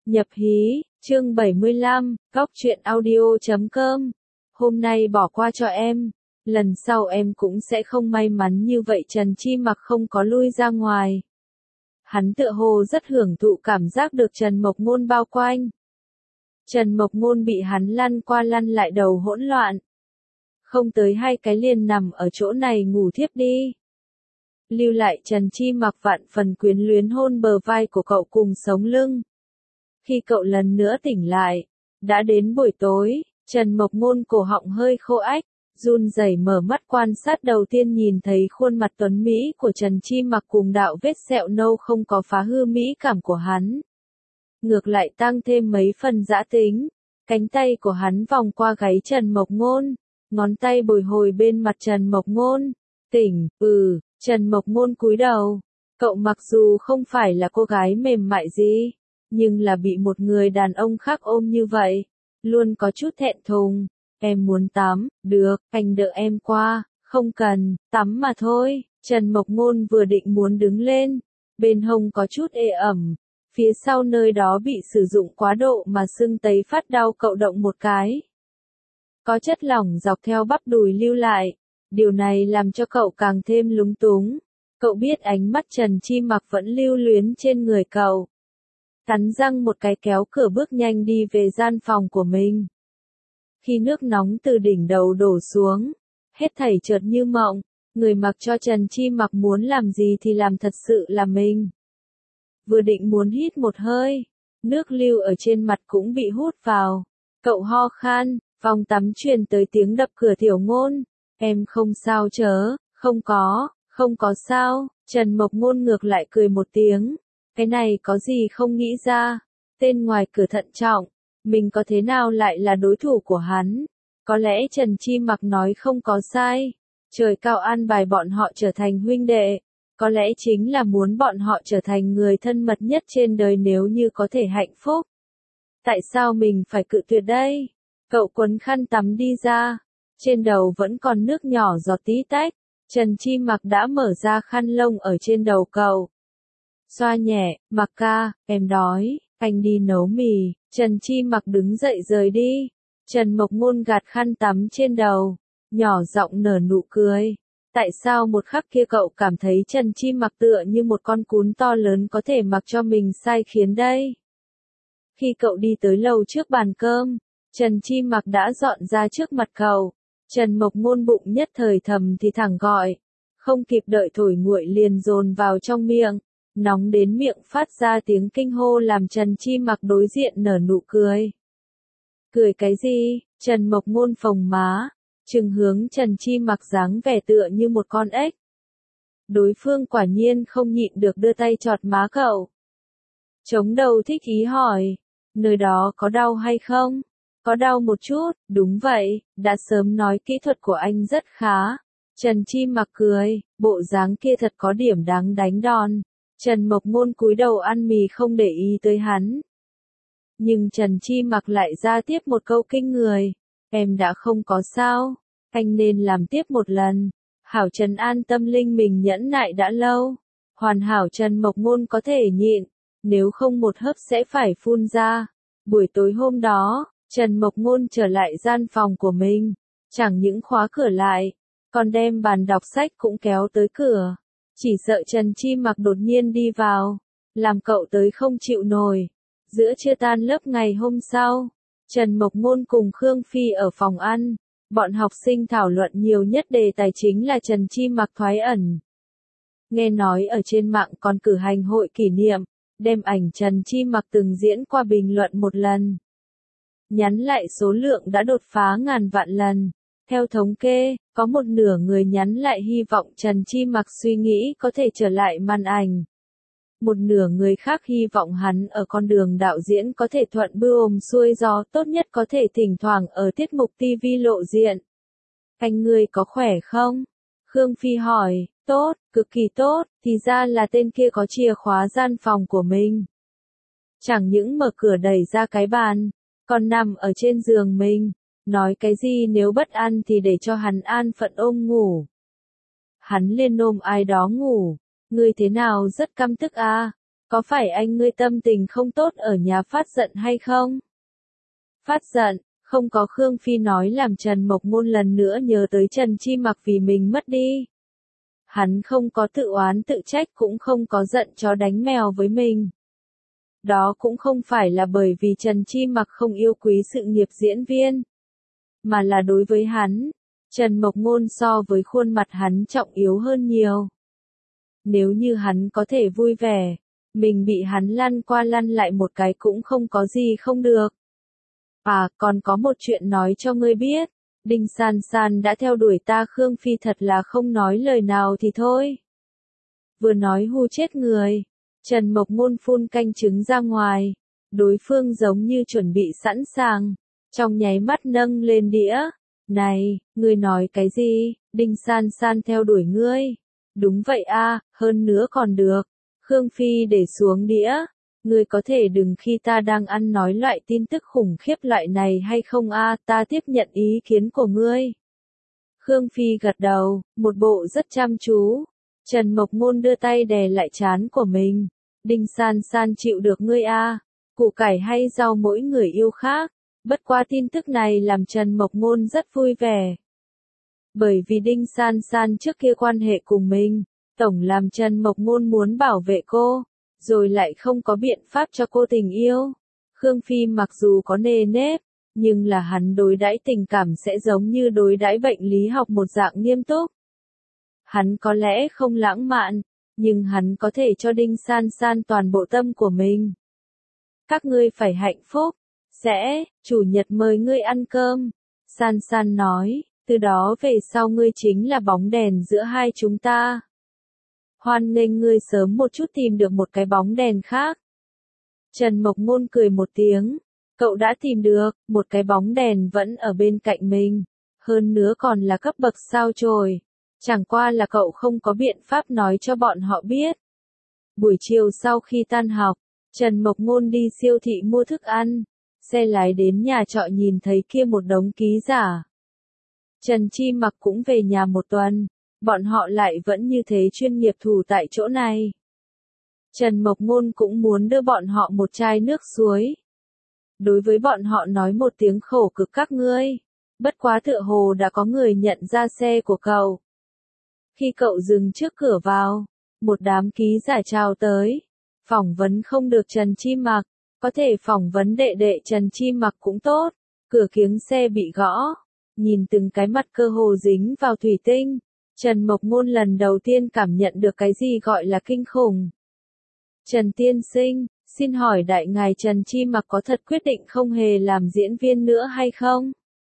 Nhập hí, chương 75, Góc truyện audio.com. Hôm nay bỏ qua cho em, lần sau em cũng sẽ không may mắn như vậy. Trần Chi Mặc không có lui ra ngoài. Hắn tựa hồ rất hưởng thụ cảm giác được Trần Mộc Ngôn bao quanh. Trần Mộc Ngôn bị hắn lăn qua lăn lại đầu hỗn loạn. Không tới 2 cái liền nằm ở chỗ này ngủ thiếp đi. Lưu lại Trần Chi Mặc vạn phần quyến luyến hôn bờ vai của cậu cùng sống lưng. Khi cậu lần nữa tỉnh lại, đã đến buổi tối, Trần Mộc Ngôn cổ họng hơi khô ách, run rẩy mở mắt quan sát. Đầu tiên nhìn thấy khuôn mặt tuấn mỹ của Trần Chi Mặc cùng đạo vết sẹo nâu không có phá hư mỹ cảm của hắn. Ngược lại tăng thêm mấy phần dã tính. Cánh tay của hắn vòng qua gáy Trần Mộc Ngôn, ngón tay bồi hồi bên mặt Trần Mộc Ngôn. Tỉnh, Trần Mộc Ngôn cúi đầu. Cậu mặc dù không phải là cô gái mềm mại gì, nhưng là bị một người đàn ông khác ôm như vậy, luôn có chút thẹn thùng. Em muốn tắm, được, anh đợi em qua. Không cần, tắm mà thôi. Trần Mộc Ngôn vừa định muốn đứng lên, bên hông có chút ê ẩm, phía sau nơi đó bị sử dụng quá độ mà sưng tấy phát đau. Cậu động một cái, có chất lỏng dọc theo bắp đùi lưu lại, điều này làm cho cậu càng thêm lúng túng. Cậu biết ánh mắt Trần Chi Mặc vẫn lưu luyến trên người cậu. Cắn răng một cái kéo cửa bước nhanh đi về gian phòng của mình. Khi nước nóng từ đỉnh đầu đổ xuống, hết thảy chợt như mộng, người mặc cho Trần Chi Mặc muốn làm gì thì làm, thật sự là mình. Vừa định muốn hít một hơi, nước lưu ở trên mặt cũng bị hút vào. Cậu ho khan, phòng tắm truyền tới tiếng đập cửa. Tiểu Ngôn, em không sao chớ? Không có sao. Trần Mộc Ngôn ngược lại cười một tiếng. Cái này có gì không nghĩ ra? Tên ngoài cửa thận trọng, mình có thế nào lại là đối thủ của hắn? Có lẽ Trần Chi Mặc nói không có sai. Trời cao an bài bọn họ trở thành huynh đệ. Có lẽ chính là muốn bọn họ trở thành người thân mật nhất trên đời nếu như có thể hạnh phúc. Tại sao mình phải cự tuyệt đây? Cậu quấn khăn tắm đi ra. Trên đầu vẫn còn nước nhỏ giọt tí tách. Trần Chi Mặc đã mở ra khăn lông ở trên đầu cậu. Xoa nhẹ, Mặc ca, em đói, anh đi nấu mì. Trần Chi Mặc đứng dậy rời đi. Trần Mộc Ngôn gạt khăn tắm trên đầu, nhỏ giọng nở nụ cười. Tại sao một khắc kia cậu cảm thấy Trần Chi Mặc tựa như một con cún to lớn có thể mặc cho mình sai khiến đây? Khi cậu đi tới lầu trước bàn cơm, Trần Chi Mặc đã dọn ra trước mặt cậu. Trần Mộc Ngôn bụng nhất thời thầm thì thẳng gọi, không kịp đợi thổi nguội liền dồn vào trong miệng, nóng đến miệng phát ra tiếng kinh hô làm Trần Chi Mặc đối diện nở nụ cười. Cười cái gì? Trần Mộc Ngôn phồng má, trừng hướng Trần Chi Mặc dáng vẻ tựa như một con ếch. Đối phương quả nhiên không nhịn được đưa tay chọt má cậu. Chống đầu thích ý hỏi, nơi đó có đau hay không? Có đau một chút, đúng vậy, đã sớm nói kỹ thuật của anh rất khá. Trần Chi Mặc cười, bộ dáng kia thật có điểm đáng đánh đòn. Trần Mộc Ngôn cúi đầu ăn mì không để ý tới hắn. Nhưng Trần Chi Mặc lại ra tiếp một câu kinh người. Em đã không có sao, anh nên làm tiếp một lần. Hảo trấn an tâm linh mình nhẫn nại đã lâu. Hoàn hảo Trần Mộc Ngôn có thể nhịn, nếu không một hớp sẽ phải phun ra. Buổi tối hôm đó, Trần Mộc Ngôn trở lại gian phòng của mình. Chẳng những khóa cửa lại, còn đem bàn đọc sách cũng kéo tới cửa. Chỉ sợ Trần Chi Mặc đột nhiên đi vào, làm cậu tới không chịu nổi. Giữa trưa tan lớp ngày hôm sau, Trần Mộc Ngôn cùng Khương Phi ở phòng ăn. Bọn học sinh thảo luận nhiều nhất đề tài chính là Trần Chi Mặc thoái ẩn. Nghe nói ở trên mạng còn cử hành hội kỷ niệm, đem ảnh Trần Chi Mặc từng diễn qua bình luận một lần. Nhắn lại số lượng đã đột phá ngàn vạn lần. Theo thống kê, có một nửa người nhắn lại hy vọng Trần Chi Mặc suy nghĩ có thể trở lại màn ảnh. Một nửa người khác hy vọng hắn ở con đường đạo diễn có thể thuận buồm xuôi gió, tốt nhất có thể thỉnh thoảng ở tiết mục TV lộ diện. Anh ngươi có khỏe không? Khương Phi hỏi, tốt, cực kỳ tốt, thì ra là tên kia có chìa khóa gian phòng của mình. Chẳng những mở cửa đẩy ra cái bàn, còn nằm ở trên giường mình. Nói cái gì nếu bất an thì để cho hắn an phận ôm ngủ. Hắn liền ôm ai đó ngủ. Ngươi thế nào rất căm tức à? Có phải anh ngươi tâm tình không tốt ở nhà phát giận hay không? Phát giận, không có. Khương Phi nói làm Trần Mộc Ngôn lần nữa nhớ tới Trần Chi Mặc vì mình mất đi. Hắn không có tự oán tự trách, cũng không có giận chó đánh mèo với mình. Đó cũng không phải là bởi vì Trần Chi Mặc không yêu quý sự nghiệp diễn viên, mà là đối với hắn, Trần Mộc Ngôn so với khuôn mặt hắn trọng yếu hơn nhiều. Nếu như hắn có thể vui vẻ, mình bị hắn lăn qua lăn lại một cái cũng không có gì không được. À, còn có một chuyện nói cho ngươi biết, Đinh San San đã theo đuổi ta. Khương Phi thật là không nói lời nào thì thôi. Vừa nói hù chết người, Trần Mộc Ngôn phun canh trứng ra ngoài, đối phương giống như chuẩn bị sẵn sàng, trong nháy mắt nâng lên đĩa. Này, ngươi nói cái gì? Đinh San San theo đuổi ngươi? Đúng vậy a, hơn nữa còn được. Khương Phi để xuống đĩa. Ngươi có thể đừng khi ta đang ăn nói loại tin tức khủng khiếp loại này hay không a? Ta tiếp nhận ý kiến của ngươi. Khương Phi gật đầu, một bộ rất chăm chú. Trần Mộc Ngôn đưa tay đè lại trán của mình. Đinh San San chịu được ngươi a? Củ cải hay rau mỗi người yêu khác. Bất quá tin tức này làm Trần Mộc Ngôn rất vui vẻ. Bởi vì Đinh San San trước kia quan hệ cùng mình, tổng làm Trần Mộc Ngôn muốn bảo vệ cô, rồi lại không có biện pháp cho cô tình yêu. Khương Phi mặc dù có nề nếp, nhưng là hắn đối đãi tình cảm sẽ giống như đối đãi bệnh lý học một dạng nghiêm túc. Hắn có lẽ không lãng mạn, nhưng hắn có thể cho Đinh San San toàn bộ tâm của mình. Các ngươi phải hạnh phúc. Sẽ, chủ nhật mời ngươi ăn cơm. San San nói, từ đó về sau ngươi chính là bóng đèn giữa hai chúng ta. Hoan nghênh ngươi sớm một chút tìm được một cái bóng đèn khác. Trần Mộc Ngôn cười một tiếng, cậu đã tìm được, một cái bóng đèn vẫn ở bên cạnh mình, hơn nữa còn là cấp bậc sao chổi. Chẳng qua là cậu không có biện pháp nói cho bọn họ biết. Buổi chiều sau khi tan học, Trần Mộc Ngôn đi siêu thị mua thức ăn. Xe lái đến nhà trọ nhìn thấy kia một đống ký giả. Trần Chi Mặc cũng về nhà một tuần, bọn họ lại vẫn như thế chuyên nghiệp thủ tại chỗ này. Trần Mộc Ngôn cũng muốn đưa bọn họ một chai nước suối. Đối với bọn họ nói một tiếng khổ cực các ngươi. Bất quá tựa hồ đã có người nhận ra xe của cậu. Khi cậu dừng trước cửa vào, một đám ký giả chào tới. Phỏng vấn không được Trần Chi Mặc. Có thể phỏng vấn đệ đệ Trần Chi Mặc cũng tốt. Cửa kiếng xe bị gõ. Nhìn từng cái mặt cơ hồ dính vào thủy tinh. Trần Mộc Ngôn lần đầu tiên cảm nhận được cái gì gọi là kinh khủng. Trần tiên sinh, xin hỏi đại ngài Trần Chi Mặc có thật quyết định không hề làm diễn viên nữa hay không?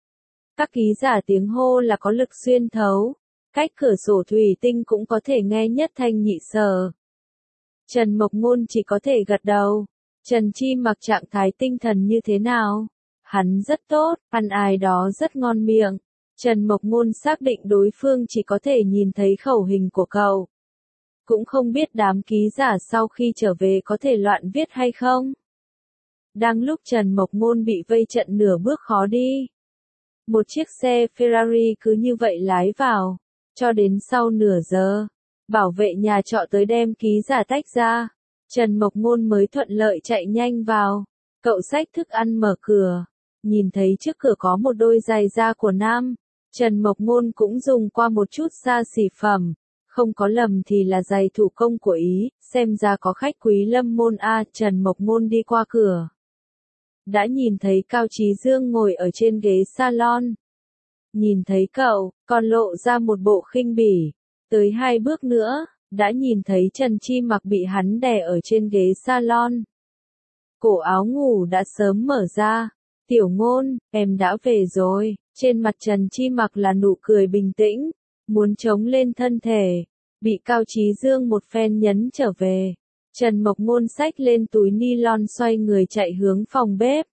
Các ký giả tiếng hô là có lực xuyên thấu. Cách cửa sổ thủy tinh cũng có thể nghe nhất thanh nhị sở. Trần Mộc Ngôn chỉ có thể gật đầu. Trần Chi Mặc trạng thái tinh thần như thế nào? Hắn rất tốt, ăn ai đó rất ngon miệng. Trần Mộc Ngôn xác định đối phương chỉ có thể nhìn thấy khẩu hình của cậu. Cũng không biết đám ký giả sau khi trở về có thể loạn viết hay không. Đang lúc Trần Mộc Ngôn bị vây trận nửa bước khó đi. Một chiếc xe Ferrari cứ như vậy lái vào. Cho đến sau nửa giờ, bảo vệ nhà trọ tới đem ký giả tách ra. Trần Mộc Ngôn mới thuận lợi chạy nhanh vào. Cậu xách thức ăn mở cửa. Nhìn thấy trước cửa có một đôi giày da của nam. Trần Mộc Ngôn cũng dùng qua một chút xa xỉ phẩm. Không có lầm thì là giày thủ công của Ý. Xem ra có khách quý lâm môn a. Trần Mộc Ngôn đi qua cửa. Đã nhìn thấy Cao Chí Dương ngồi ở trên ghế salon. Nhìn thấy cậu, còn lộ ra một bộ khinh bỉ. Tới 2 bước nữa. Đã nhìn thấy Trần Chi Mặc bị hắn đè ở trên ghế salon. Cổ áo ngủ đã sớm mở ra. Tiểu Ngôn, em đã về rồi. Trên mặt Trần Chi Mặc là nụ cười bình tĩnh. Muốn chống lên thân thể. Bị Cao Chí Dương một phen nhấn trở về. Trần Mộc Ngôn xách lên túi nylon xoay người chạy hướng phòng bếp.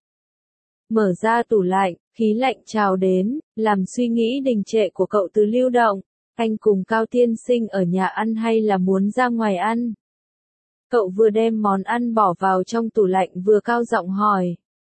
Mở ra tủ lạnh, khí lạnh trào đến, làm suy nghĩ đình trệ của cậu từ lưu động. Anh cùng Cao tiên sinh ở nhà ăn hay là muốn ra ngoài ăn? Cậu vừa đem món ăn bỏ vào trong tủ lạnh vừa cao giọng hỏi.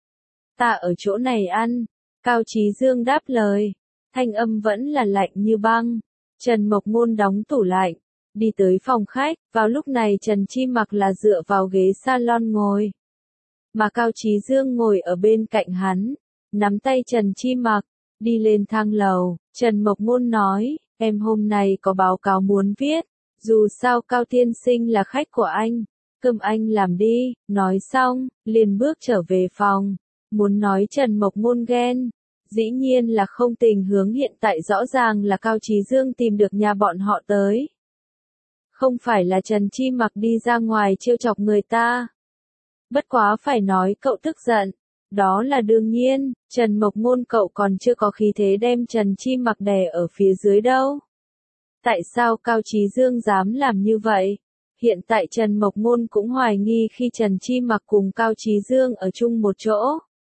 Ta ở chỗ này ăn. Cao Chí Dương đáp lời. Thanh âm vẫn là lạnh như băng. Trần Mộc Ngôn đóng tủ lạnh. đi tới phòng khách, vào lúc này Trần Chi Mặc là dựa vào ghế salon ngồi. Mà Cao Chí Dương ngồi ở bên cạnh hắn, nắm tay Trần Chi Mặc, đi lên thang lầu. Trần Mộc Ngôn nói, em hôm nay có báo cáo muốn viết, dù sao Cao tiên sinh là khách của anh, cơm anh làm đi, nói xong, liền bước trở về phòng. Muốn nói Trần Mộc Ngôn ghen, dĩ nhiên là không tình hướng, hiện tại rõ ràng là Cao Chí Dương tìm được nhà bọn họ tới. Không phải là Trần Chi Mặc đi ra ngoài trêu chọc người ta. Bất quá phải nói cậu tức giận, đó là đương nhiên, Trần Mộc Ngôn cậu còn chưa có khí thế đem Trần Chi Mặc đè ở phía dưới đâu. Tại sao Cao Chí Dương dám làm như vậy? Hiện tại Trần Mộc Ngôn cũng hoài nghi khi Trần Chi Mặc cùng Cao Chí Dương ở chung một chỗ.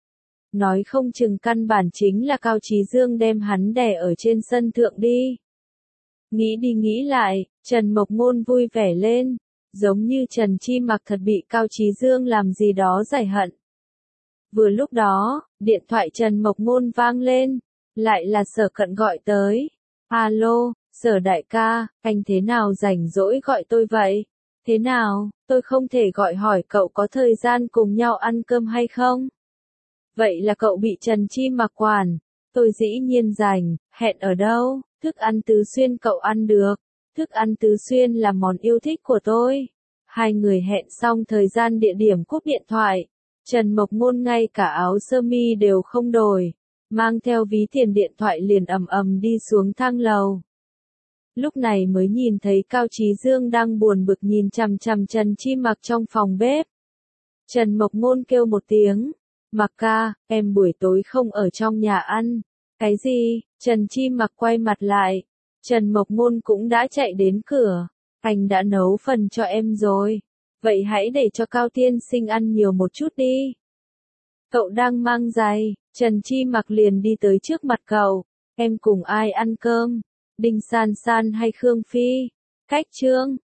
Nói không chừng căn bản chính là Cao Chí Dương đem hắn đè ở trên sân thượng đi. Nghĩ đi nghĩ lại, Trần Mộc Ngôn vui vẻ lên, giống như Trần Chi Mặc thật bị Cao Chí Dương làm gì đó giải hận. Vừa lúc đó, điện thoại Trần Mộc Ngôn vang lên, lại là Sở Cận gọi tới. Alo, Sở đại ca, anh thế nào rảnh rỗi gọi tôi vậy? Thế nào, tôi không thể gọi hỏi cậu có thời gian cùng nhau ăn cơm hay không? Vậy là cậu bị Trần Chi Mặc quản. Tôi dĩ nhiên rảnh, hẹn ở đâu? Thức ăn Tứ Xuyên cậu ăn được. Thức ăn Tứ Xuyên là món yêu thích của tôi. Hai người hẹn xong thời gian địa điểm cúp điện thoại. Trần Mộc Ngôn ngay cả áo sơ mi đều không đổi, mang theo ví tiền điện thoại liền ầm ầm đi xuống thang lầu. Lúc này mới nhìn thấy Cao Chí Dương đang buồn bực nhìn chằm chằm Trần Chi Mặc trong phòng bếp. Trần Mộc Ngôn kêu một tiếng, Mặc ca, em buổi tối không ở trong nhà ăn. Cái gì? Trần Chi Mặc quay mặt lại. Trần Mộc Ngôn cũng đã chạy đến cửa. Anh đã nấu phần cho em rồi. Vậy hãy để cho Cao tiên sinh ăn nhiều một chút đi. Cậu đang mang giày. Trần Chi Mặc liền đi tới trước mặt cậu. Em cùng ai ăn cơm? Đinh San San hay Khương Phi? Cách Trương.